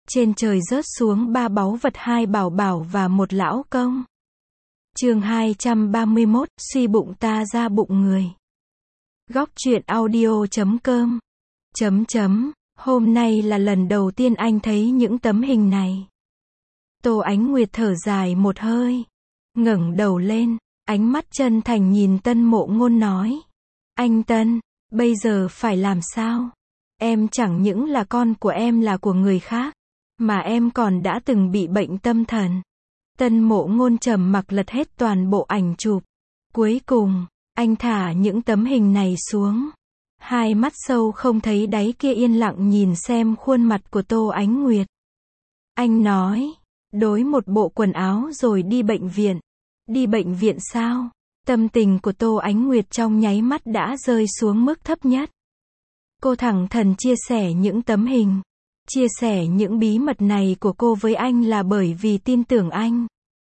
Trên trời rớt xuống 3 báu vật, 2 bảo bảo và 1 lão công. Chương 231, suy bụng ta ra bụng người. Góc truyện audio.com. Hôm nay là lần đầu tiên anh thấy những tấm hình này. Tô Ánh Nguyệt thở dài một hơi, ngẩng đầu lên, ánh mắt chân thành nhìn Tân Mộ Ngôn nói: Anh Tân, bây giờ phải làm sao? Em chẳng những là con của em, là của người khác, mà em còn đã từng bị bệnh tâm thần. Tân Mộ Ngôn trầm mặc lật hết toàn bộ ảnh chụp. Cuối cùng, anh thả những tấm hình này xuống. Hai mắt sâu không thấy đáy kia yên lặng nhìn xem khuôn mặt của Tô Ánh Nguyệt. Anh nói: Đối một bộ quần áo rồi đi bệnh viện. Đi bệnh viện sao? Tâm tình của Tô Ánh Nguyệt trong nháy mắt đã rơi xuống mức thấp nhất. Cô thẳng thắn chia sẻ những tấm hình. Chia sẻ những bí mật này của cô với anh là bởi vì tin tưởng anh.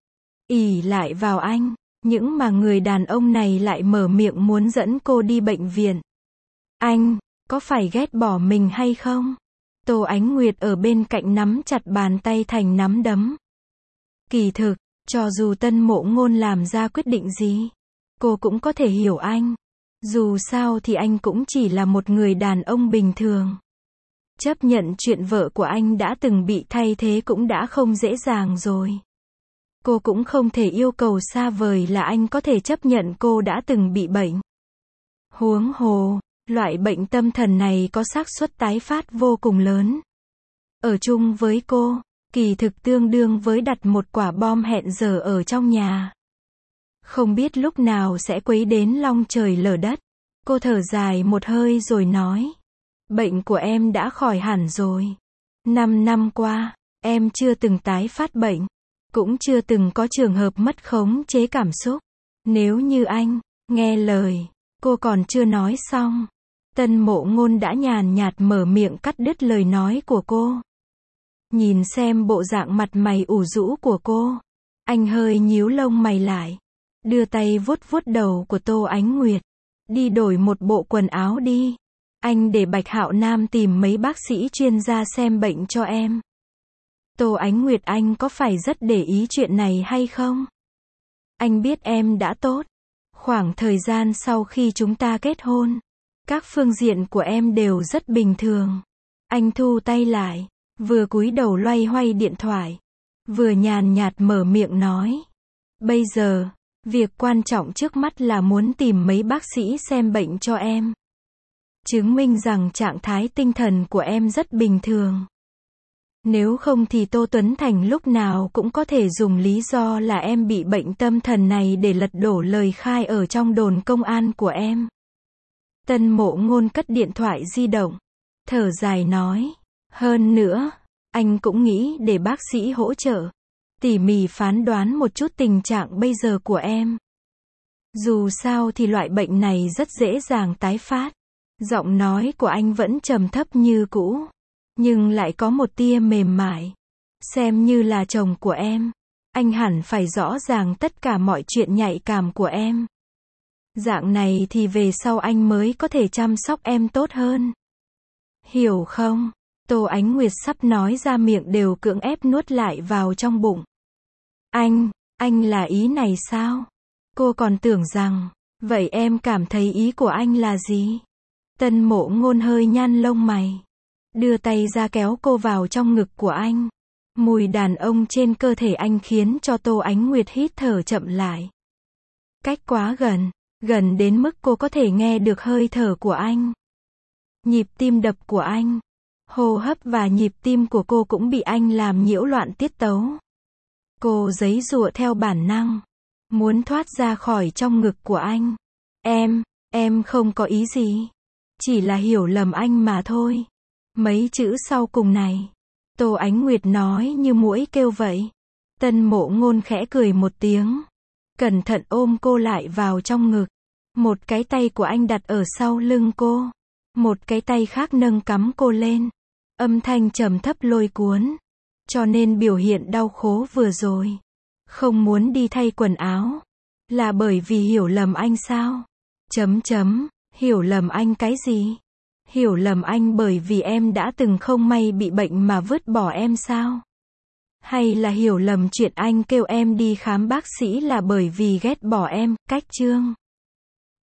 Ỷ lại vào anh, nhưng mà người đàn ông này lại mở miệng muốn dẫn cô đi bệnh viện. Anh, có phải ghét bỏ mình hay không? Tô Ánh Nguyệt ở bên cạnh nắm chặt bàn tay thành nắm đấm. Kỳ thực, cho dù Tân Mộ Ngôn làm ra quyết định gì, cô cũng có thể hiểu anh. Dù sao thì anh cũng chỉ là một người đàn ông bình thường. Chấp nhận chuyện vợ của anh đã từng bị thay thế cũng đã không dễ dàng rồi. Cô cũng không thể yêu cầu xa vời là anh có thể chấp nhận cô đã từng bị bệnh. Huống hồ, loại bệnh tâm thần này có xác suất tái phát vô cùng lớn. Ở chung với cô, kỳ thực tương đương với đặt một quả bom hẹn giờ ở trong nhà. Không biết lúc nào sẽ quấy đến long trời lở đất. Cô thở dài một hơi rồi nói: Bệnh của em đã khỏi hẳn rồi. 5 năm qua, em chưa từng tái phát bệnh. Cũng chưa từng có trường hợp mất khống chế cảm xúc. Nếu như anh nghe lời. Cô còn chưa nói xong, Tân Mộ Ngôn đã nhàn nhạt mở miệng cắt đứt lời nói của cô. Nhìn xem bộ dạng mặt mày ủ rũ của cô, anh hơi nhíu lông mày lại, đưa tay vuốt vuốt đầu của Tô Ánh Nguyệt. Đi đổi một bộ quần áo đi. Anh để Bạch Hạo Nam tìm mấy bác sĩ chuyên gia xem bệnh cho em. Tô Ánh Nguyệt, anh có phải rất để ý chuyện này hay không? Anh biết em đã tốt. Khoảng thời gian sau khi chúng ta kết hôn, các phương diện của em đều rất bình thường. Anh thu tay lại, vừa cúi đầu loay hoay điện thoại, vừa nhàn nhạt mở miệng nói: Bây giờ, việc quan trọng trước mắt là muốn tìm mấy bác sĩ xem bệnh cho em. Chứng minh rằng trạng thái tinh thần của em rất bình thường. Nếu không thì Tô Tuấn Thành lúc nào cũng có thể dùng lý do là em bị bệnh tâm thần này để lật đổ lời khai ở trong đồn công an của em. Tân Mộ Ngôn cất điện thoại di động, thở dài nói: Hơn nữa, anh cũng nghĩ để bác sĩ hỗ trợ, tỉ mỉ phán đoán một chút tình trạng bây giờ của em. Dù sao thì loại bệnh này rất dễ dàng tái phát. Giọng nói của anh vẫn trầm thấp như cũ, nhưng lại có một tia mềm mại. Xem như là chồng của em, anh hẳn phải rõ ràng tất cả mọi chuyện nhạy cảm của em. Dạng này thì về sau anh mới có thể chăm sóc em tốt hơn. Hiểu không? Tô Ánh Nguyệt sắp nói ra miệng đều cưỡng ép nuốt lại vào trong bụng. Anh là ý này sao? Cô còn tưởng rằng, vậy em cảm thấy ý của anh là gì? Tân Mộ Ngôn hơi nhăn lông mày, đưa tay ra kéo cô vào trong ngực của anh. Mùi đàn ông trên cơ thể anh khiến cho Tô Ánh Nguyệt hít thở chậm lại. Cách quá gần, gần đến mức cô có thể nghe được hơi thở của anh. Nhịp tim đập của anh, hô hấp và nhịp tim của cô cũng bị anh làm nhiễu loạn tiết tấu. Cô giãy giụa theo bản năng, muốn thoát ra khỏi trong ngực của anh. Em không có ý gì. Chỉ là hiểu lầm anh mà thôi. Mấy chữ sau cùng này, Tô Ánh Nguyệt nói như muỗi kêu vậy. Tân Mộ Ngôn khẽ cười một tiếng, cẩn thận ôm cô lại vào trong ngực. Một cái tay của anh đặt ở sau lưng cô, một cái tay khác nâng cắm cô lên. Âm thanh trầm thấp lôi cuốn. Cho nên biểu hiện đau khổ vừa rồi, không muốn đi thay quần áo, là bởi vì hiểu lầm anh sao? Hiểu lầm anh cái gì? Hiểu lầm anh bởi vì em đã từng không may bị bệnh mà vứt bỏ em sao? Hay là hiểu lầm chuyện anh kêu em đi khám bác sĩ là bởi vì ghét bỏ em, cách Chương.